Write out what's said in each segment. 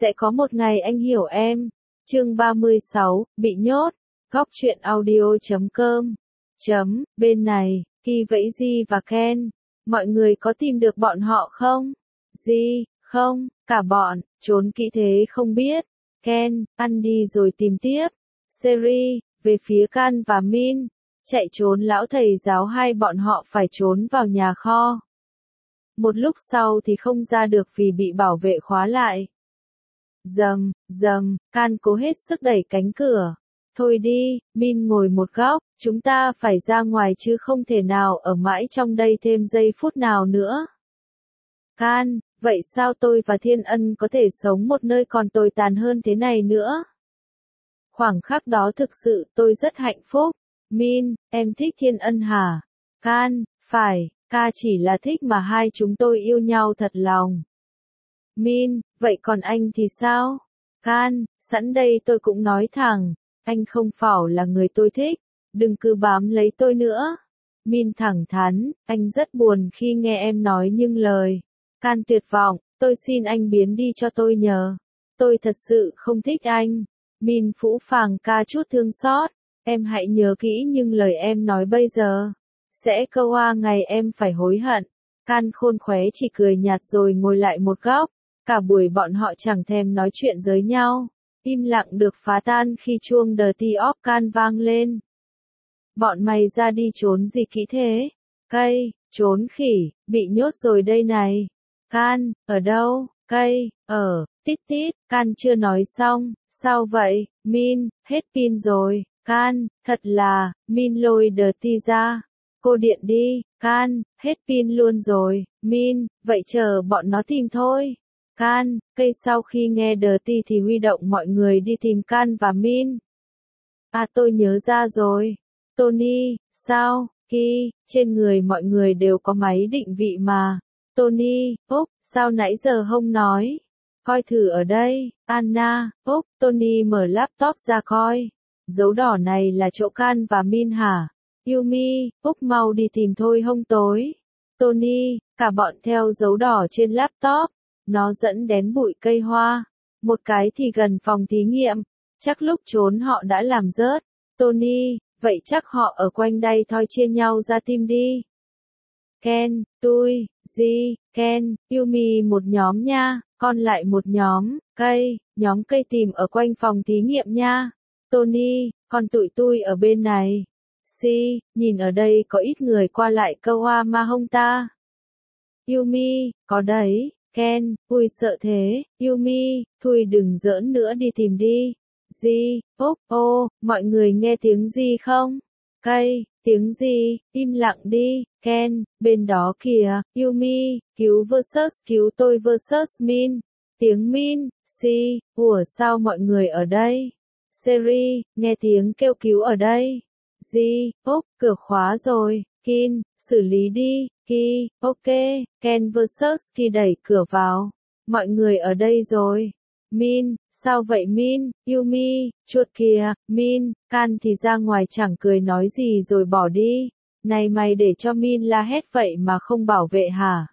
Sẽ có một ngày anh hiểu em. Chương 36, bị nhốt. Góc truyện audio.com. Bên này, Kỳ vẫy Di và Ken. Mọi người có tìm được bọn họ không? Di, không, cả bọn, trốn kỹ thế không biết. Ken, ăn đi rồi tìm tiếp. Seri, về phía Can và Min. Chạy trốn lão thầy giáo hai bọn họ phải trốn vào nhà kho. Một lúc sau thì không ra được vì bị bảo vệ khóa lại. Dầm, Can cố hết sức đẩy cánh cửa. Thôi đi, Min ngồi một góc, chúng ta phải ra ngoài chứ không thể nào ở mãi trong đây thêm giây phút nào nữa. Can, vậy sao tôi và Thiên Ân có thể sống một nơi còn tồi tàn hơn thế này nữa? Khoảng khắc đó thực sự tôi rất hạnh phúc. Min, em thích Thiên Ân hả? Can, phải, ca chỉ là thích mà hai chúng tôi yêu nhau thật lòng. Min, vậy còn anh thì sao? Can, sẵn đây tôi cũng nói thẳng, anh không phải là người tôi thích, đừng cứ bám lấy tôi nữa. Min thẳng thắn, anh rất buồn khi nghe em nói những lời. Can tuyệt vọng, tôi xin anh biến đi cho tôi nhờ. Tôi thật sự không thích anh. Min phũ phàng ca chút thương xót, em hãy nhớ kỹ những lời em nói bây giờ. Sẽ có ngày em phải hối hận. Can khôn khéo chỉ cười nhạt rồi ngồi lại một góc. Cả buổi bọn họ chẳng thèm nói chuyện với nhau. Im lặng được phá tan khi chuông Dirty of Can vang lên. Bọn mày ra đi trốn gì kỹ thế? Cây, trốn khỉ, bị nhốt rồi đây này. Can, ở đâu? Cây, tít tít, Can chưa nói xong. Sao vậy, Min, hết pin rồi. Can, thật là, Min lôi Dirty ra. Cô điện đi. Can, hết pin luôn rồi. Min, vậy chờ bọn nó tìm thôi. Can, cây sau khi nghe Dirty thì huy động mọi người đi tìm Can và Min. À tôi nhớ ra rồi. Tony, sao, Ki, trên người mọi người đều có máy định vị mà. Tony, sao nãy giờ không nói? Coi thử ở đây, Anna, Tony mở laptop ra coi. Dấu đỏ này là chỗ Can và Min hả? Yumi, mau đi tìm thôi hông tối. Tony, cả bọn theo dấu đỏ trên laptop. Nó dẫn đến bụi cây hoa. Một cái thì gần phòng thí nghiệm. Chắc lúc trốn họ đã làm rớt. Tony, vậy chắc họ ở quanh đây thôi chia nhau ra tìm đi. Ken, tôi, Di, Ken, Yumi một nhóm nha, còn lại một nhóm cây tìm ở quanh phòng thí nghiệm nha. Tony, còn tụi tôi ở bên này. Si, nhìn ở đây có ít người qua lại câu hoa mà hông ta? Yumi, có đấy. Ken, ui sợ thế. Yumi, thôi đừng giỡn nữa đi tìm đi. Di, mọi người nghe tiếng gì không? Cây, tiếng gì? Im lặng đi. Ken, bên đó kìa. Yumi, cứu tôi versus Min. Tiếng Min, Si, sao mọi người ở đây? Seri, nghe tiếng kêu cứu ở đây. Di, cửa khóa rồi. Kin, xử lý đi. Ki, ok. Ken versus Ki đẩy cửa vào. Mọi người ở đây rồi. Min, sao vậy Min? Yumi, chuột kìa. Min, Can thì ra ngoài chẳng cười nói gì rồi bỏ đi. Này mày để cho Min la hét vậy mà không bảo vệ hả?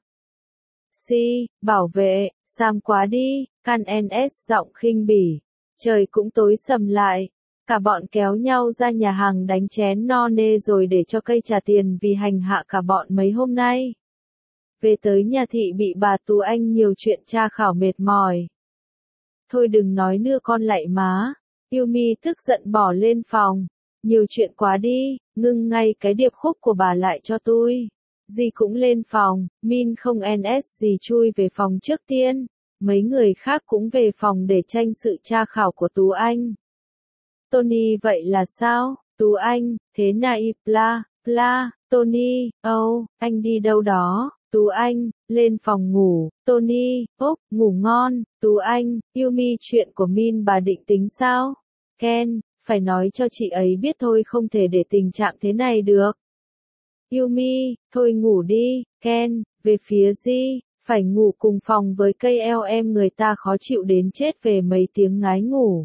Si, bảo vệ, Sam quá đi. Can NS giọng khinh bỉ. Trời cũng tối sầm lại. Cả bọn kéo nhau ra nhà hàng đánh chén no nê rồi để cho cây trả tiền vì hành hạ cả bọn mấy hôm nay. Về tới nhà thị bị bà Tú Anh nhiều chuyện tra khảo mệt mỏi. Thôi đừng nói nữa con lạy má. Yumi tức giận bỏ lên phòng. Nhiều chuyện quá đi, ngưng ngay cái điệp khúc của bà lại cho tôi. Dì cũng lên phòng, Min không NS gì chui về phòng trước tiên. Mấy người khác cũng về phòng để tranh sự tra khảo của Tú Anh. Tony vậy là sao? Tú Anh, thế này bla, Tony, anh đi đâu đó? Tú Anh, lên phòng ngủ. Tony, ngủ ngon. Tú Anh, Yumi chuyện của Min bà định tính sao? Ken, phải nói cho chị ấy biết thôi không thể để tình trạng thế này được. Yumi, thôi ngủ đi. Ken, về phía Di, phải ngủ cùng phòng với cây eo em người ta khó chịu đến chết về mấy tiếng ngái ngủ.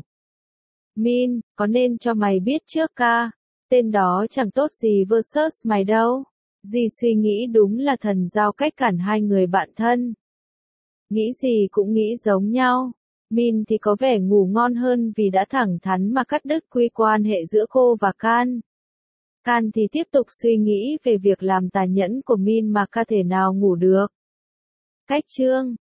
Min, có nên cho mày biết trước ca? Tên đó chẳng tốt gì versus mày đâu. Dì suy nghĩ đúng là thần giao cách cản hai người bạn thân. Nghĩ gì cũng nghĩ giống nhau. Min thì có vẻ ngủ ngon hơn vì đã thẳng thắn mà cắt đứt quan hệ giữa cô và Can. Can thì tiếp tục suy nghĩ về việc làm tàn nhẫn của Min mà ca thể nào ngủ được. Cách chương